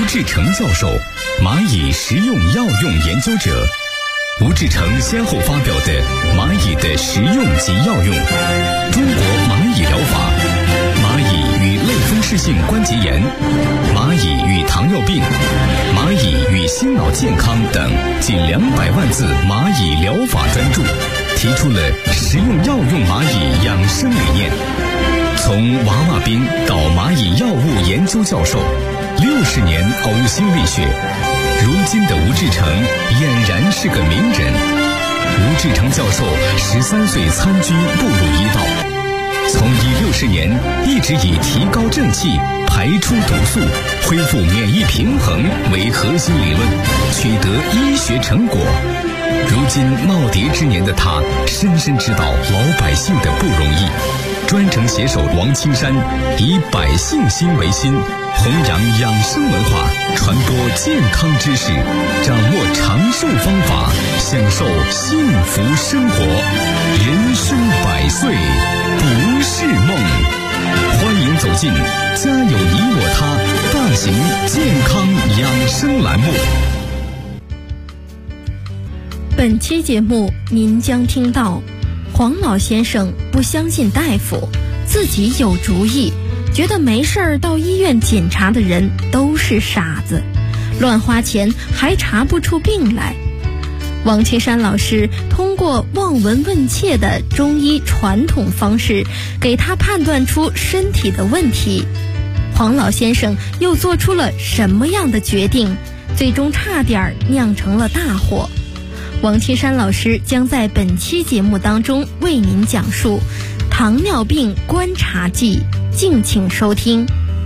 志成教授，蚂蚁食用药用研究者。吴志成先后发表的《蚂蚁的食用及药用》、《中国蚂蚁疗法》、《蚂蚁与类风湿性关节炎》、《蚂蚁与糖尿病》、《蚂蚁与心脑健康》等近200万字蚂蚁疗法专著，提出了食用药用蚂蚁养生理念。从娃娃兵到蚂蚁药物研究教授，60年呕心沥血，如今的吴志成俨然是个名人。吴志成教授13岁参军步入医道，从医60年一直以提高正气、排出毒素、恢复免疫平衡为核心理论，取得医学成果。如今耄耋之年的他，深深知道老百姓的不容易，专程携手王青山，以百姓心为心，弘扬养生文化，传播健康知识，掌握长寿方法，享受幸福生活。人生100岁不是梦。欢迎走进家有你我他大型健康养生栏目。 本期节目您将听到黄老先生不相信大夫，自己有主意，觉得没事儿到医院检查的人都是傻子，乱花钱还查不出病来。王青山老师通过望闻问切的中医传统方式，给他判断出身体的问题。黄老先生又做出了什么样的决定，最终差点酿成了大祸。王青山老师将在本期节目当中为您讲述糖尿病观察记，敬请收听。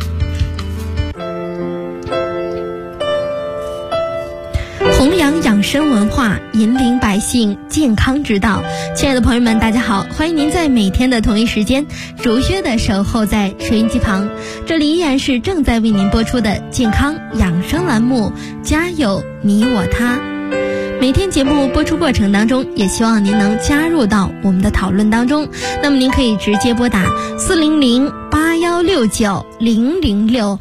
弘扬养生文化，引领百姓健康之道。亲爱的朋友们，大家好，欢迎您在每天的同一时间如约的守候在收音机旁，这里依然是正在为您播出的健康养生栏目，家有你我他。每天节目播出过程当中，也希望您能加入到我们的讨论当中。那么您可以直接拨打400-8169-006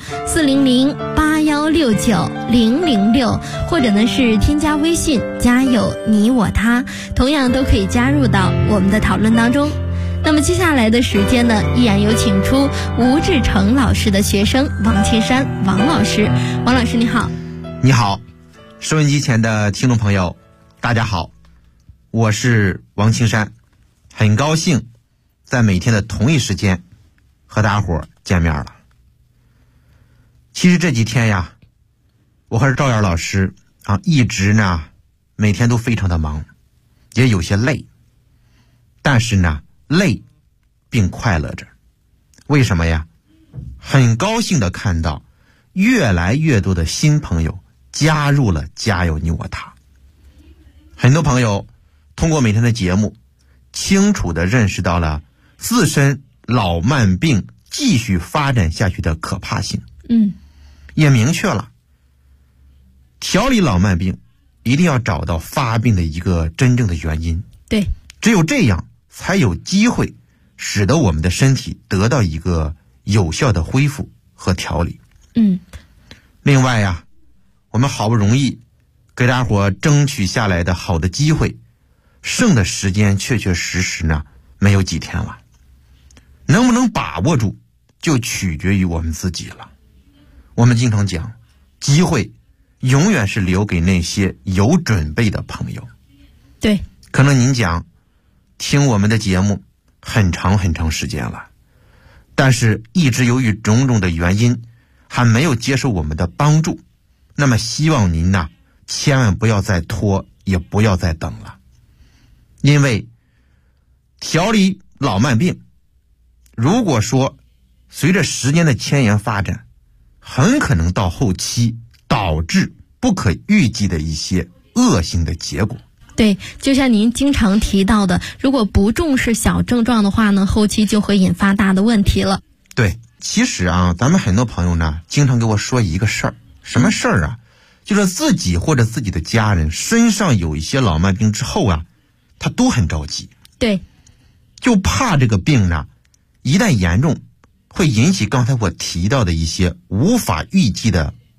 400-8169-006，或者呢是添加微信家有你我他，同样都可以加入到我们的讨论当中。那么接下来的时间呢，依然有请出吴志成老师的学生王青山王老师。王老师你好。 你好，收音机前的听众朋友大家好，我是王青山，很高兴在每天的同一时间和大家伙见面了。其实这几天呀，我和赵燕老师一直呢每天都非常的忙，也有些累，但是呢累并快乐着。为什么呀？很高兴的看到越来越多的新朋友加入了家有你我他。很多朋友通过每天的节目清楚地认识到了自身老慢病继续发展下去的可怕性，也明确了调理老慢病一定要找到发病的一个真正的原因。 对， 只有这样才有机会使得我们的身体得到一个有效的恢复和调理。另外呀，我们好不容易给大伙争取下来的好的机会，剩的时间确确实实呢没有几天了，能不能把握住就取决于我们自己了。我们经常讲，机会永远是留给那些有准备的朋友。 对， 可能您讲听我们的节目很长很长时间了，但是一直由于种种的原因还没有接受我们的帮助，那么希望您呢千万不要再拖，也不要再等了。因为调理老慢病，如果说随着时间的迁延发展，很可能到后期导致不可预计的一些恶性的结果。 对，就像您经常提到的，如果不重视小症状的话呢，后期就会引发大的问题了。 对，其实咱们很多朋友呢经常给我说一个事儿。什么事儿啊？就是自己或者自己的家人身上有一些老慢病之后他都很着急。 对， 就怕这个病呢一旦严重会引起刚才我提到的一些无法预计的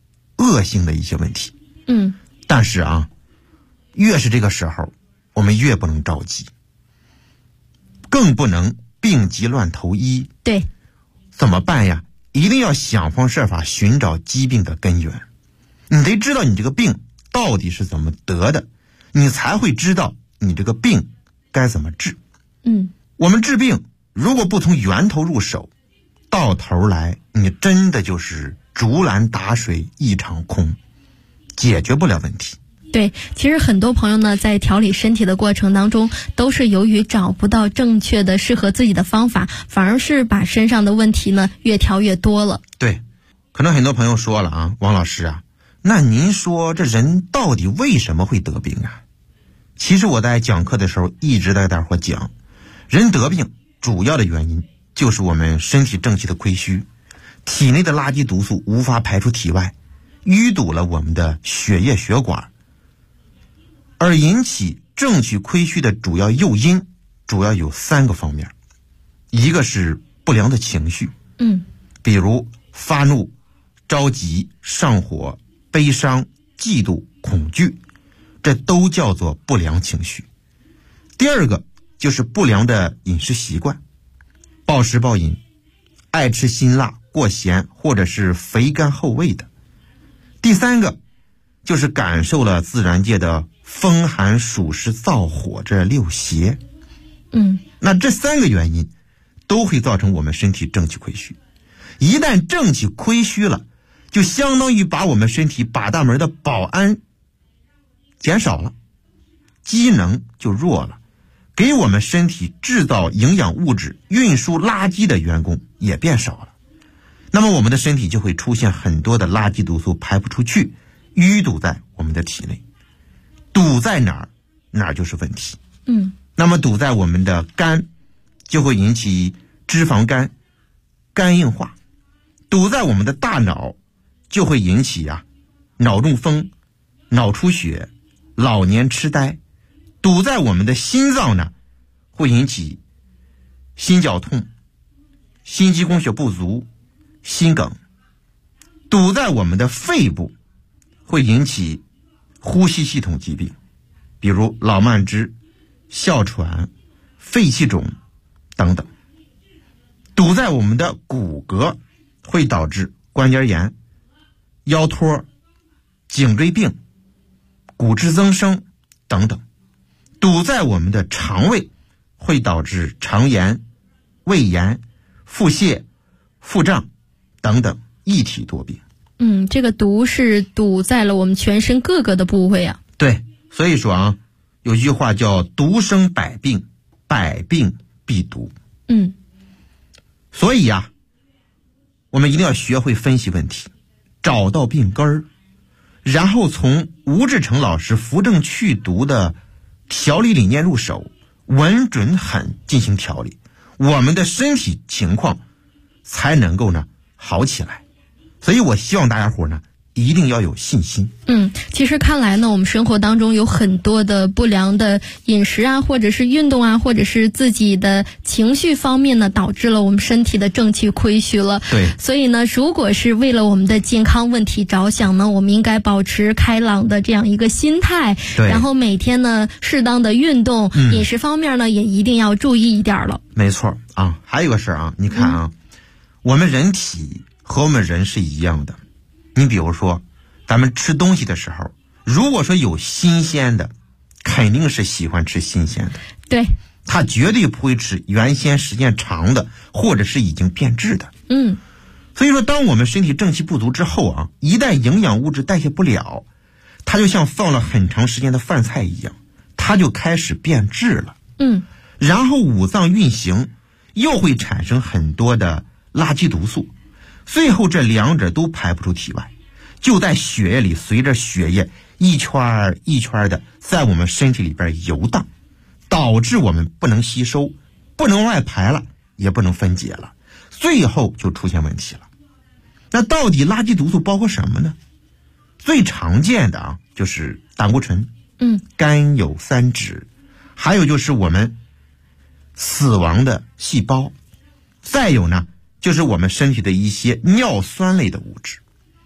恶性的一些问题。但是啊，越是这个时候，我们越不能着急，更不能病急乱投医。 对， 怎么办呀？一定要想方设法寻找疾病的根源。你得知道你这个病到底是怎么得的，你才会知道你这个病该怎么治。我们治病如果不从源头入手，到头来你真的就是竹篮打水一场空，解决不了问题。 对，其实很多朋友呢，在调理身体的过程当中，都是由于找不到正确的适合自己的方法，反而是把身上的问题呢越调越多了。 对，可能很多朋友说了啊，王老师啊，那您说这人到底为什么会得病啊？其实我在讲课的时候一直在大伙讲，人得病主要的原因就是我们身体正气的亏虚，体内的垃圾毒素无法排出体外，淤堵了我们的血液血管。而引起正气亏虚的主要诱因主要有3个方面，一个是不良的情绪，比如发怒、着急、上火、悲伤、嫉妒、恐惧，这都叫做不良情绪。第二个就是不良的饮食习惯，暴食暴饮，爱吃辛辣、过咸或者是肥甘厚味的。第三个就是感受了自然界的风寒暑湿燥火这6邪。那这3个原因都会造成我们身体正气亏虚。一旦正气亏虚了，就相当于把我们身体把大门的保安减少了，机能就弱了，给我们身体制造营养物质、运输垃圾的员工也变少了。那么我们的身体就会出现很多的垃圾毒素排不出去，淤堵在我们的体内。堵在哪儿，哪儿就是问题。那么堵在我们的肝，就会引起脂肪肝、肝硬化；堵在我们的大脑，就会引起脑中风、脑出血、老年痴呆；堵在我们的心脏呢，会引起心绞痛、心肌供血不足、心梗；堵在我们的肺部，会引起呼吸系统疾病，比如老慢支、哮喘、肺气肿等等；堵在我们的骨骼，会导致关节炎、腰托、颈椎病、骨质增生等等；堵在我们的肠胃，会导致肠炎、胃炎、腹泻、腹胀等等一体多病。 这个毒是堵在了我们全身各个的部位啊。 对，所以说有句话叫毒生百病，百病必毒。所以我们一定要学会分析问题，找到病根儿，然后从吴志成老师扶正祛毒的调理理念入手，稳准狠进行调理，我们的身体情况才能够好起来。所以我希望大家伙一定要有信心。 其实看来呢，我们生活当中有很多的不良的饮食或者是运动或者是自己的情绪方面呢，导致了我们身体的正气亏虚了。 对， 所以呢，如果是为了我们的健康问题着想呢，我们应该保持开朗的这样一个心态，然后每天呢适当的运动，饮食方面呢也一定要注意一点了。 没错还有个事儿你看我们人体和我们人是一样的。你比如说咱们吃东西的时候，如果说有新鲜的，肯定是喜欢吃新鲜的。 对， 他绝对不会吃原先时间长的或者是已经变质的。所以说当我们身体正气不足之后一旦营养物质代谢不了，它就像放了很长时间的饭菜一样，它就开始变质了。然后五脏运行又会产生很多的垃圾毒素，最后这2者都排不出体外，就在血液里随着血液一圈一圈的在我们身体里边游荡，导致我们不能吸收，不能外排了，也不能分解了，最后就出现问题了。那到底垃圾毒素包括什么呢？最常见的就是胆固醇、甘有三酯，还有就是我们死亡的细胞，再有呢就是我们身体的一些尿酸类的物质。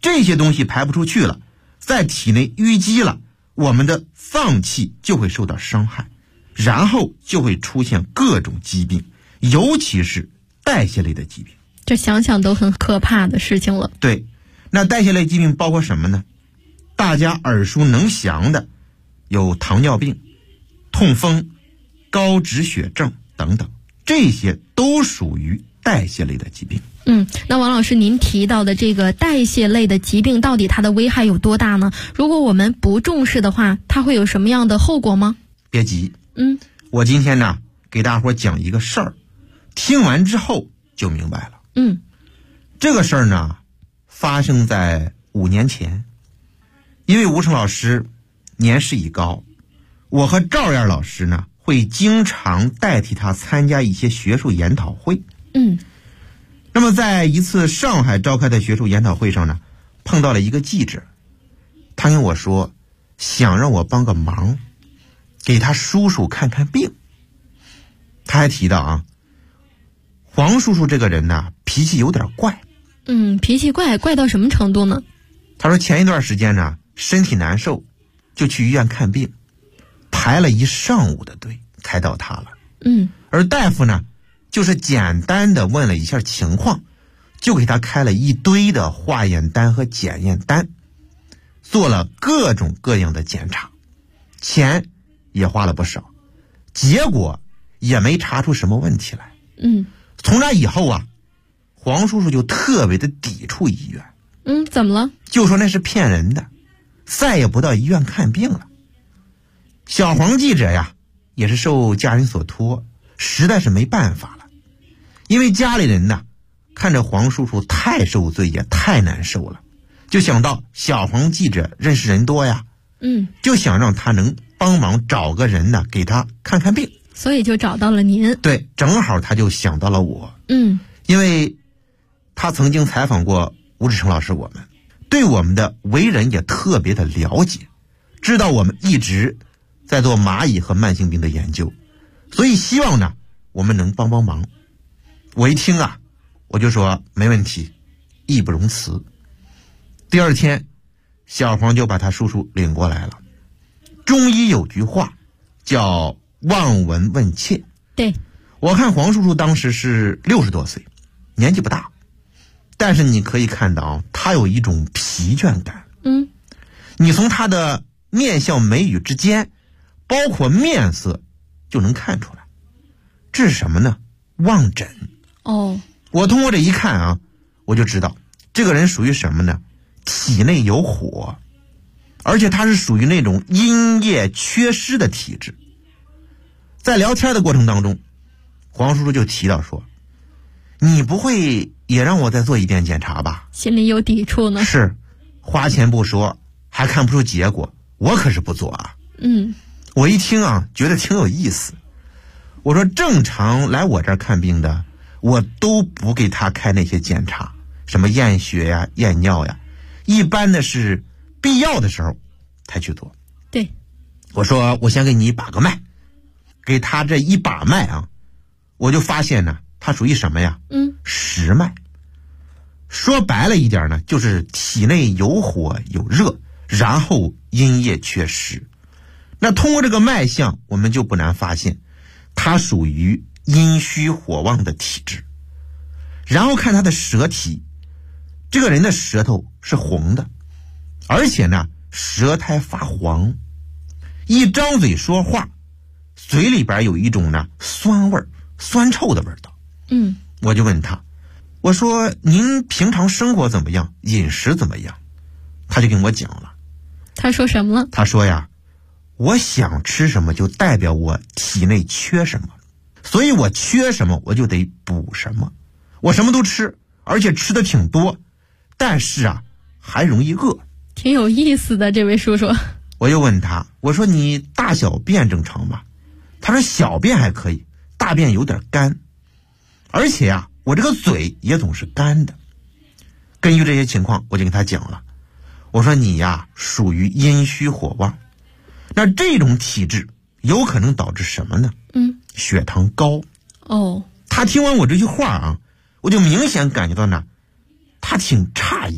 这些东西排不出去了，在体内淤积了，我们的脏器就会受到伤害，然后就会出现各种疾病，尤其是代谢类的疾病。 这想想都很可怕的事情了。 对，那代谢类疾病包括什么呢？大家耳熟能详的有糖尿病、痛风、高脂血症等等，这些都属于代谢类的疾病。 那王老师您提到的这个代谢类的疾病到底它的危害有多大呢？如果我们不重视的话，它会有什么样的后果吗？ 别急，我今天呢给大伙讲一个事儿，听完之后就明白了。这个事儿呢发生在5年前，因为吴成老师年事已高，我和赵燕老师呢会经常代替他参加一些学术研讨会。那么在一次上海召开的学术研讨会上呢，碰到了一个记者，他跟我说想让我帮个忙，给他叔叔看看病。他还提到黄叔叔这个人呢脾气有点怪。 脾气怪到什么程度呢？ 他说前一段时间呢身体难受，就去医院看病，排了一上午的队，开到他了。而大夫呢就是简单的问了一下情况，就给他开了一堆的化验单和检验单，做了各种各样的检查，钱也花了不少，结果也没查出什么问题来。从那以后黄叔叔就特别的抵触医院。 怎么了？ 就说那是骗人的，再也不到医院看病了。小黄记者呀也是受家人所托，实在是没办法了，因为家里人呢看着黄叔叔太受罪也太难受了，就想到小黄记者认识人多呀，就想让他能帮忙找个人呢给他看看病， 所以就找到了您。 对，正好他就想到了我。因为他曾经采访过吴志成老师，我们对我们的为人也特别的了解，知道我们一直在做蚂蚁和慢性病的研究，所以希望呢我们能帮帮忙。我一听我就说没问题，义不容辞。第二天小黄就把他叔叔领过来了。中医有句话叫望闻问切， 对， 我看黄叔叔当时是60多岁，年纪不大，但是你可以看到他有一种疲倦感。你从他的面笑眉宇之间，包括面色就能看出来，这是什么呢？望诊。我通过这一看我就知道这个人属于什么呢？体内有火，而且他是属于那种阴液缺失的体质。在聊天的过程当中，黄叔叔就提到说，你不会也让我再做一遍检查吧？ 心里有抵触呢。 是，花钱不说，还看不出结果，我可是不做我一听觉得挺有意思。我说正常来我这儿看病的，我都不给他开那些检查，什么验血呀、验尿呀，一般的是必要的时候才去做。 对， 我说我先给你把个脉，给他这一把脉我就发现呢，他属于什么呀？实脉。说白了一点呢，就是体内有火有热，然后阴液缺失。那通过这个脉象，我们就不难发现他属于阴虚火旺的体质。然后看他的舌体，这个人的舌头是红的，而且呢舌苔发黄，一张嘴说话，嘴里边有一种呢酸味儿、酸臭的味道。我就问他，我说您平常生活怎么样，饮食怎么样？他就跟我讲了。 他说什么了？ 他说呀，我想吃什么就代表我体内缺什么，所以我缺什么我就得补什么。我什么都吃，而且吃的挺多，但是还容易饿。 挺有意思的，这位叔叔。 我又问他，我说你大小便正常吗？他说小便还可以，大便有点干，而且我这个嘴也总是干的。根据这些情况，我就跟他讲了，我说你属于阴虚火旺，那这种体质有可能导致什么呢？血糖高。他听完我这句话我就明显感觉到呢，他挺诧异的。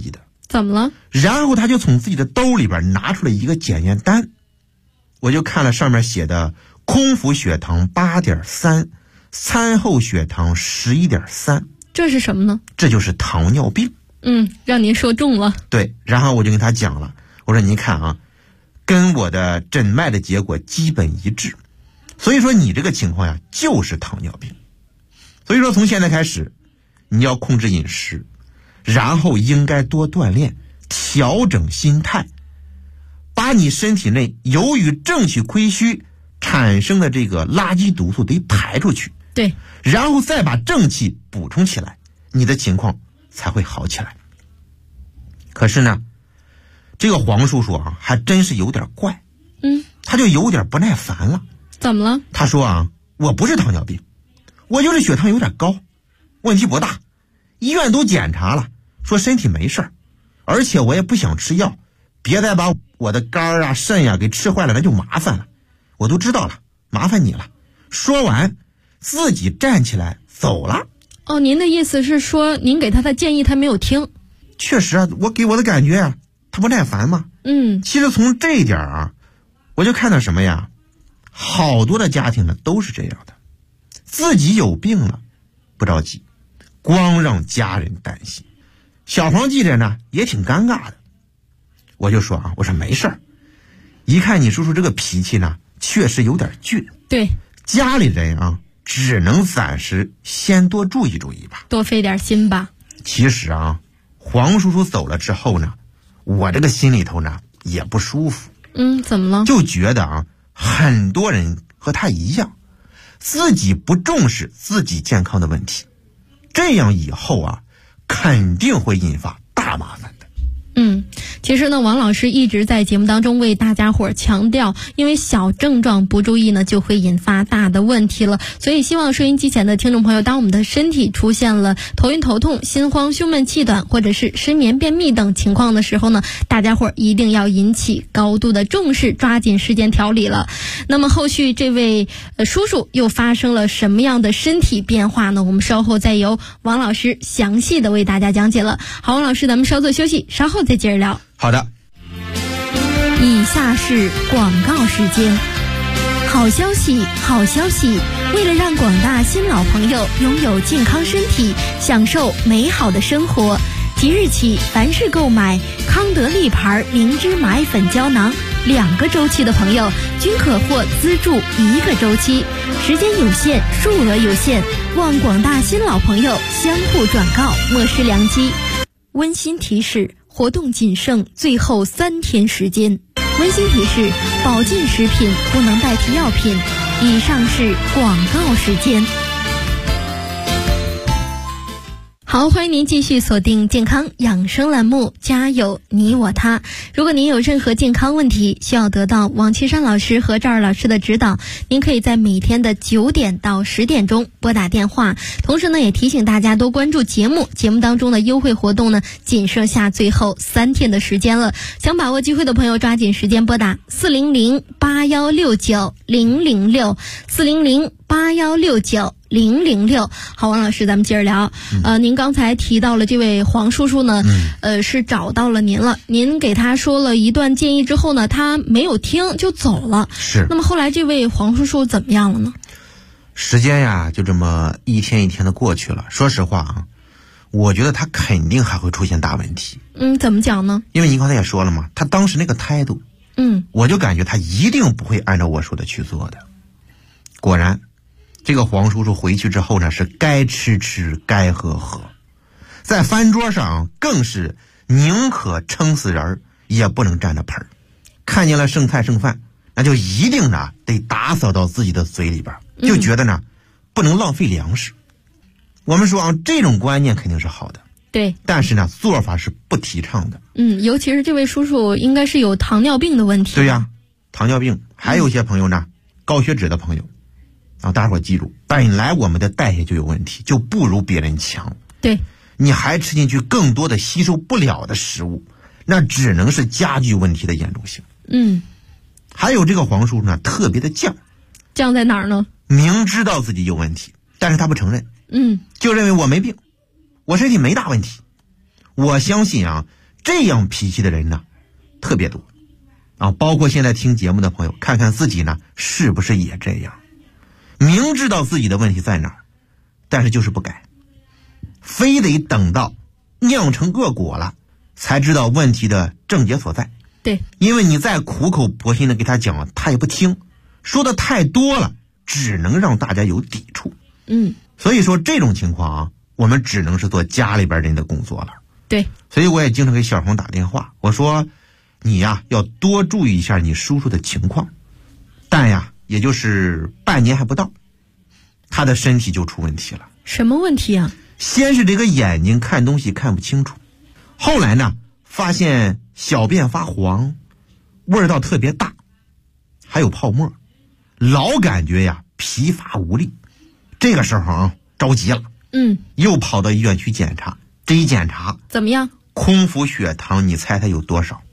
怎么了？ 然后他就从自己的兜里边拿出了一个检验单，我就看了上面写的空腹血糖 8.3， 餐后血糖 11.3。 这是什么呢？ 这就是糖尿病。 让您说中了。 对，然后我就跟他讲了，我说您看啊，跟我的诊脉的结果基本一致，所以说你这个情况呀就是糖尿病。所以说从现在开始你要控制饮食，然后应该多锻炼，调整心态，把你身体内由于正气亏虚产生的这个垃圾毒素得排出去， 对， 然后再把正气补充起来，你的情况才会好起来。可是呢，这个黄叔叔啊还真是有点怪，他就有点不耐烦了。 怎么了？ 他说啊，我不是糖尿病，我就是血糖有点高，问题不大，医院都检查了，说身体没事儿，而且我也不想吃药，别再把我的肝啊肾呀给吃坏了，那就麻烦了，我都知道了，麻烦你了。说完自己站起来走了。 哦，您的意思是说您给他的建议他没有听？ 确实啊，我给我的感觉啊，他不耐烦嘛。其实从这一点啊，我就看到什么呀，好多的家庭呢都是这样的，自己有病了不着急，光让家人担心。小黄记者呢也挺尴尬的，我就说啊，我说没事儿，一看你叔叔这个脾气呢确实有点倔， 对， 家里人啊只能暂时先多注意注意吧， 多费点心吧。 其实啊，黄叔叔走了之后呢，我这个心里头呢也不舒服。 怎么了？ 就觉得啊，很多人和他一样，自己不重视自己健康的问题，这样以后啊肯定会引发大麻烦的。 其实呢，王老师一直在节目当中为大家伙强调，因为小症状不注意呢，就会引发大的问题了。所以希望收音机前的听众朋友，当我们的身体出现了头晕头痛、心慌、胸闷气短，或者是失眠、便秘等情况的时候呢，大家伙一定要引起高度的重视，抓紧时间调理了。那么后续这位叔叔又发生了什么样的身体变化呢？我们稍后再由王老师详细的为大家讲解了。好，王老师，咱们稍作休息，稍后再接着聊。 好的。 以下是广告时间。好消息，好消息！为了让广大新老朋友拥有健康身体，享受美好的生活，即日起，凡是购买康德利牌灵芝麻粉胶囊2个周期的朋友，均可获资助1个周期，时间有限，数额有限，望广大新老朋友相互转告，莫失良机。温馨提示：活动仅剩最后3天时间。温馨提示：保健食品不能代替药品。以上是广告时间。好，欢迎您继续锁定健康养生栏目，家有你我他。如果您有任何健康问题需要得到王岐山老师和赵二老师的指导，您可以在每天的9点到10点钟拨打电话。同时呢，也提醒大家多关注节目当中的优惠活动呢，仅剩下最后3天的时间了。想把握机会的朋友，抓紧时间拨打400-8169-006 400-8169-006。好，王老师，咱们接着聊。您刚才提到了这位黄叔叔呢，是找到了您了，您给他说了一段建议之后呢，他没有听就走了。 是。 那么后来这位黄叔叔怎么样了呢？ 时间呀，就这么一天一天的过去了。说实话啊，我觉得他肯定还会出现大问题。 怎么讲呢？ 因为您刚才也说了嘛，他当时那个态度，我就感觉他一定不会按照我说的去做的。果然，这个黄叔叔回去之后呢，是该吃吃，该喝喝，在饭桌上更是宁可撑死人也不能占着盆儿，看见了剩菜剩饭，那就一定呢得打扫到自己的嘴里边，就觉得呢不能浪费粮食。我们说啊，这种观念肯定是好的， 对， 但是呢做法是不提倡的。 尤其是这位叔叔应该是有糖尿病的问题。 对呀，糖尿病，还有一些朋友呢，高血脂的朋友啊，大家伙记住，本来我们的代谢就有问题，就不如别人强。 对， 你还吃进去更多的吸收不了的食物，那只能是加剧问题的严重性。还有这个黄叔呢，特别的犟在哪儿呢？ 明知道自己有问题，但是他不承认。就认为我没病，我身体没大问题。我相信啊， 这样脾气的人呢特别多啊，包括现在听节目的朋友，看看自己呢是不是也这样，明知道自己的问题在哪儿，但是就是不改，非得等到酿成恶果了才知道问题的症结所在。 对， 因为你再苦口婆心的给他讲，他也不听，说的太多了，只能让大家有抵触。所以说这种情况啊，我们只能是做家里边人的工作了。 对， 所以我也经常给小红打电话，我说你呀要多注意一下你叔叔的情况。但呀也就是半年还不到，他的身体就出问题了。 什么问题啊？ 先是这个眼睛看东西看不清楚，后来呢发现小便发黄，味道特别大，还有泡沫，老感觉呀疲乏无力。这个时候啊着急了，又跑到医院去检查。这一检查怎么样？ 空腹血糖你猜它有多少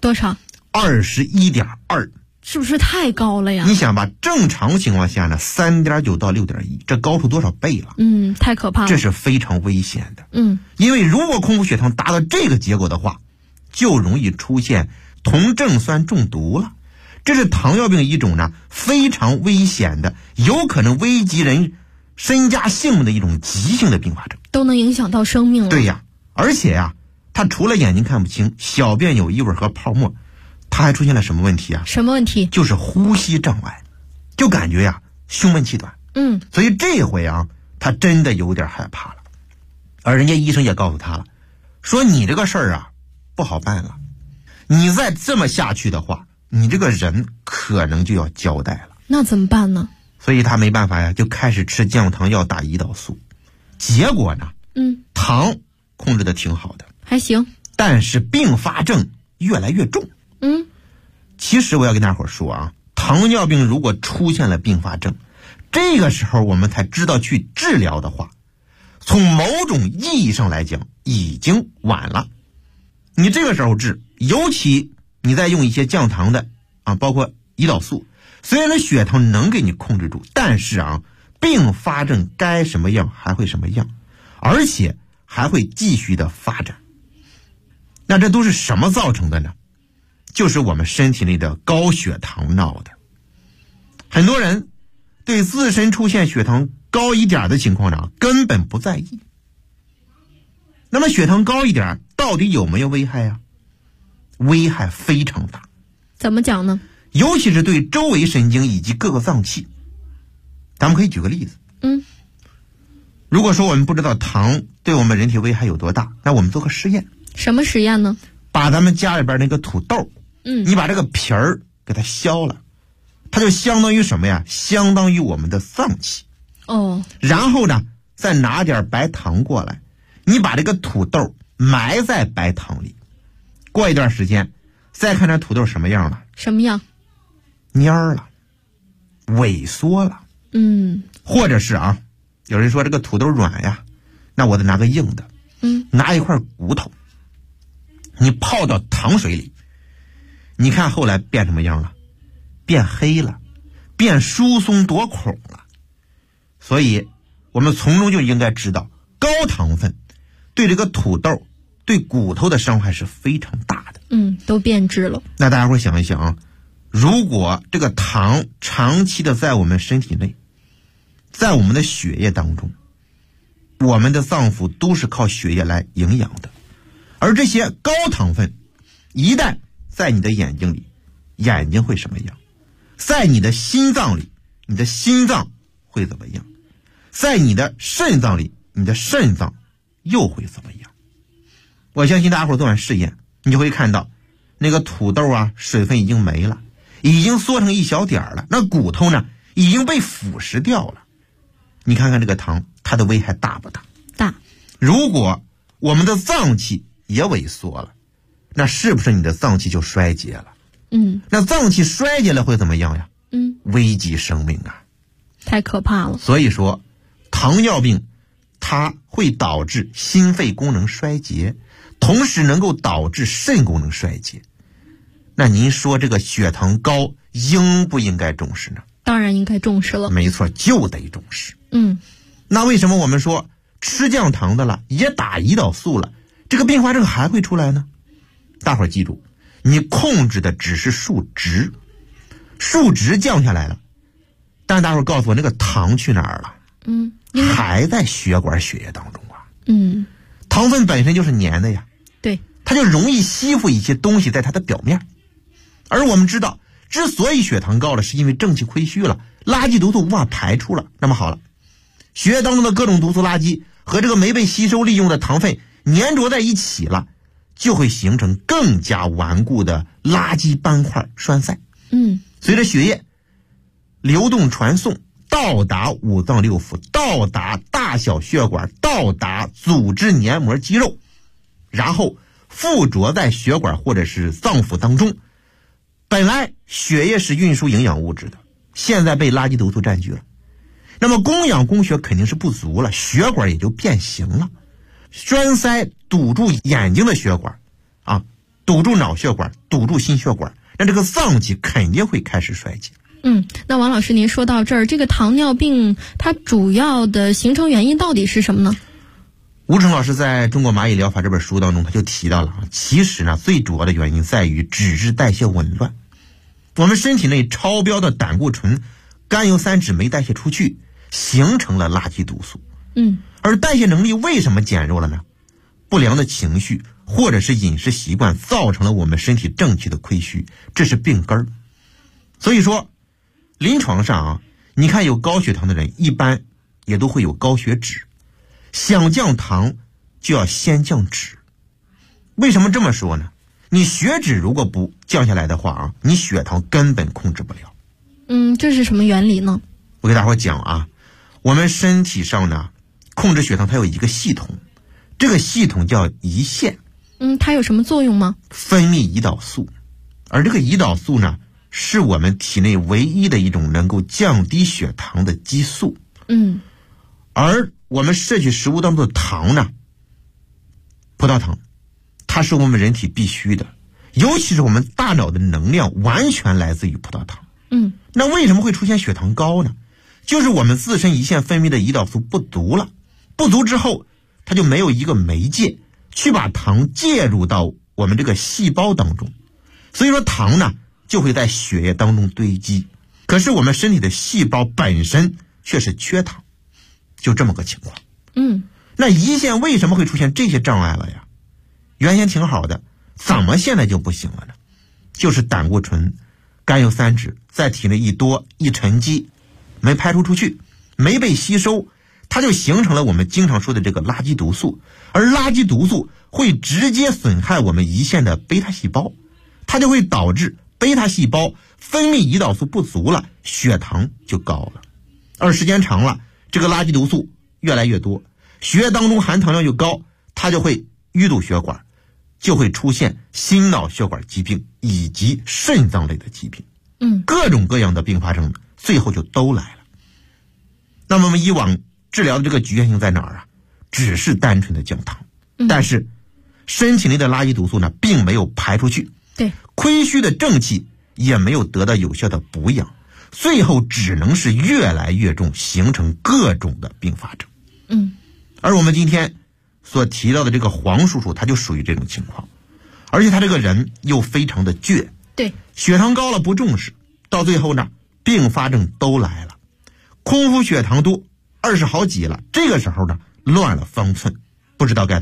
？21.2， 是不是太高了呀？ 你想吧，正常情况下呢 3.9 到 6.1， 这高出多少倍了？ 太可怕了。 这是非常危险的。 因为如果空腹血糖达到这个结果的话，就容易出现酮症酸中毒了。这是糖尿病一种呢非常危险的，有可能危及人身家性命的一种急性的并发症， 都能影响到生命了。 对呀，而且呀他除了眼睛看不清，小便有异味和泡沫，他还出现了什么问题啊？ 什么问题？ 就是呼吸障碍，就感觉呀胸闷气短。所以这回啊他真的有点害怕了。而人家医生也告诉他了，说你这个事儿啊不好办了，你再这么下去的话，你这个人可能就要交代了。 那怎么办呢？ 所以他没办法呀，就开始吃降糖药打胰岛素。结果呢糖控制的挺好的， 还行， 但是并发症越来越重。其实我要跟大伙说啊，糖尿病如果出现了并发症，这个时候我们才知道去治疗的话，从某种意义上来讲已经晚了。你这个时候治，尤其你再用一些降糖的啊，包括胰岛素，虽然血糖能给你控制住，但是啊并发症该什么样还会什么样，而且还会继续的发展。那这都是什么造成的呢？就是我们身体内的高血糖闹的。很多人对自身出现血糖高一点的情况呢根本不在意。那么血糖高一点到底有没有危害呀？危害非常大。 怎么讲呢？ 尤其是对周围神经以及各个脏器。咱们可以举个例子。如果说我们不知道糖对我们人体危害有多大，那我们做个实验。 什么实验呢？ 把咱们家里边那个土豆，你把这个皮儿给它削了，它就相当于什么呀？相当于我们的脏器。然后呢再拿点白糖过来，你把这个土豆埋在白糖里，过一段时间再看这土豆什么样了？ 什么样？ 蔫了，萎缩了。或者是啊，有人说这个土豆软呀，那我得拿个硬的，拿一块骨头，你泡到糖水里，你看后来变什么样了？变黑了，变疏松多孔了。所以我们从中就应该知道，高糖分对这个土豆对骨头的伤害是非常大的。 都变质了。 那大家会想一想啊，如果这个糖长期的在我们身体内，在我们的血液当中，我们的脏腑都是靠血液来营养的，而这些高糖分一旦在你的眼睛里，眼睛会什么样？在你的心脏里，你的心脏会怎么样？在你的肾脏里，你的肾脏又会怎么样？我相信大家伙做完试验，你就会看到那个土豆啊水分已经没了，已经缩成一小点了，那骨头呢已经被腐蚀掉了。你看看这个糖它的危害大不大？ 大。 如果我们的脏器也萎缩了，那是不是你的脏器就衰竭了？那脏器衰竭了会怎么样呀？危及生命啊， 太可怕了。 所以说糖尿病它会导致心肺功能衰竭，同时能够导致肾功能衰竭。那您说这个血糖高应不应该重视呢？ 当然应该重视了。 没错，就得重视。那为什么我们说吃降糖的了，也打胰岛素了，这个并发症还会出来呢？ 大伙儿记住，你控制的只是数值，数值降下来了，但大伙儿告诉我那个糖去哪儿了？还在血管血液当中啊。糖分本身就是粘的呀， 对， 它就容易吸附一些东西在它的表面。而我们知道，之所以血糖高了，是因为正气亏虚了，垃圾毒素无法排出了。那么好了，血液当中的各种毒素垃圾和这个没被吸收利用的糖分粘着在一起了，就会形成更加顽固的垃圾斑块栓塞。随着血液流动传送到达五脏六腑，到达大小血管，到达组织黏膜肌肉，然后附着在血管或者是脏腑当中。本来血液是运输营养物质的，现在被垃圾毒素占据了，那么供氧供血肯定是不足了，血管也就变形了，栓塞堵住眼睛的血管啊，堵住脑血管，堵住心血管，那这个脏器肯定会开始衰竭。 那王老师您说到这儿，这个糖尿病它主要的形成原因到底是什么呢？ 吴成老师在中国蚂蚁疗法这本书当中他就提到了，其实呢最主要的原因在于脂质代谢紊乱，我们身体内超标的胆固醇、甘油三酯没代谢出去，形成了垃圾毒素。而代谢能力为什么减弱了呢？不良的情绪或者是饮食习惯造成了我们身体正气的亏虚，这是病根儿。所以说临床上啊，你看有高血糖的人一般也都会有高血脂，想降糖就要先降脂。为什么这么说呢？你血脂如果不降下来的话啊，你血糖根本控制不了。 这是什么原理呢？ 我给大伙讲啊，我们身体上呢控制血糖它有一个系统，这个系统叫胰腺。 它有什么作用吗？ 分泌胰岛素，而这个胰岛素呢是我们体内唯一的一种能够降低血糖的激素。而我们摄取食物当中的糖呢，葡萄糖，它是我们人体必须的，尤其是我们大脑的能量完全来自于葡萄糖。那为什么会出现血糖高呢？就是我们自身胰腺分泌的胰岛素不足了，不足之后它就没有一个媒介去把糖介入到我们这个细胞当中，所以说糖呢就会在血液当中堆积，可是我们身体的细胞本身却是缺糖，就这么个情况。那胰腺为什么会出现这些障碍了呀？原先挺好的，怎么现在就不行了呢？就是胆固醇、甘油三酯在体内一多一沉积，没排出出去，没被吸收，它就形成了我们经常说的这个垃圾毒素。而垃圾毒素会直接损害我们胰腺的贝塔细胞，它就会导致贝塔细胞分泌胰岛素不足了，血糖就高了。而时间长了，这个垃圾毒素越来越多，血液当中含糖量就高，它就会淤堵血管，就会出现心脑血管疾病以及肾脏类的疾病。各种各样的并发症最后就都来了。那么我们以往治疗的这个局限性在哪儿啊？只是单纯的降糖，但是身体内的垃圾毒素呢并没有排出去， 对， 亏虚的正气也没有得到有效的补养，最后只能是越来越重，形成各种的并发症。而我们今天所提到的这个黄叔叔他就属于这种情况，而且他这个人又非常的倔， 对， 血糖高了不重视，到最后呢并发症都来了，空腹血糖都20好几了，这个时候呢乱了方寸，不知道该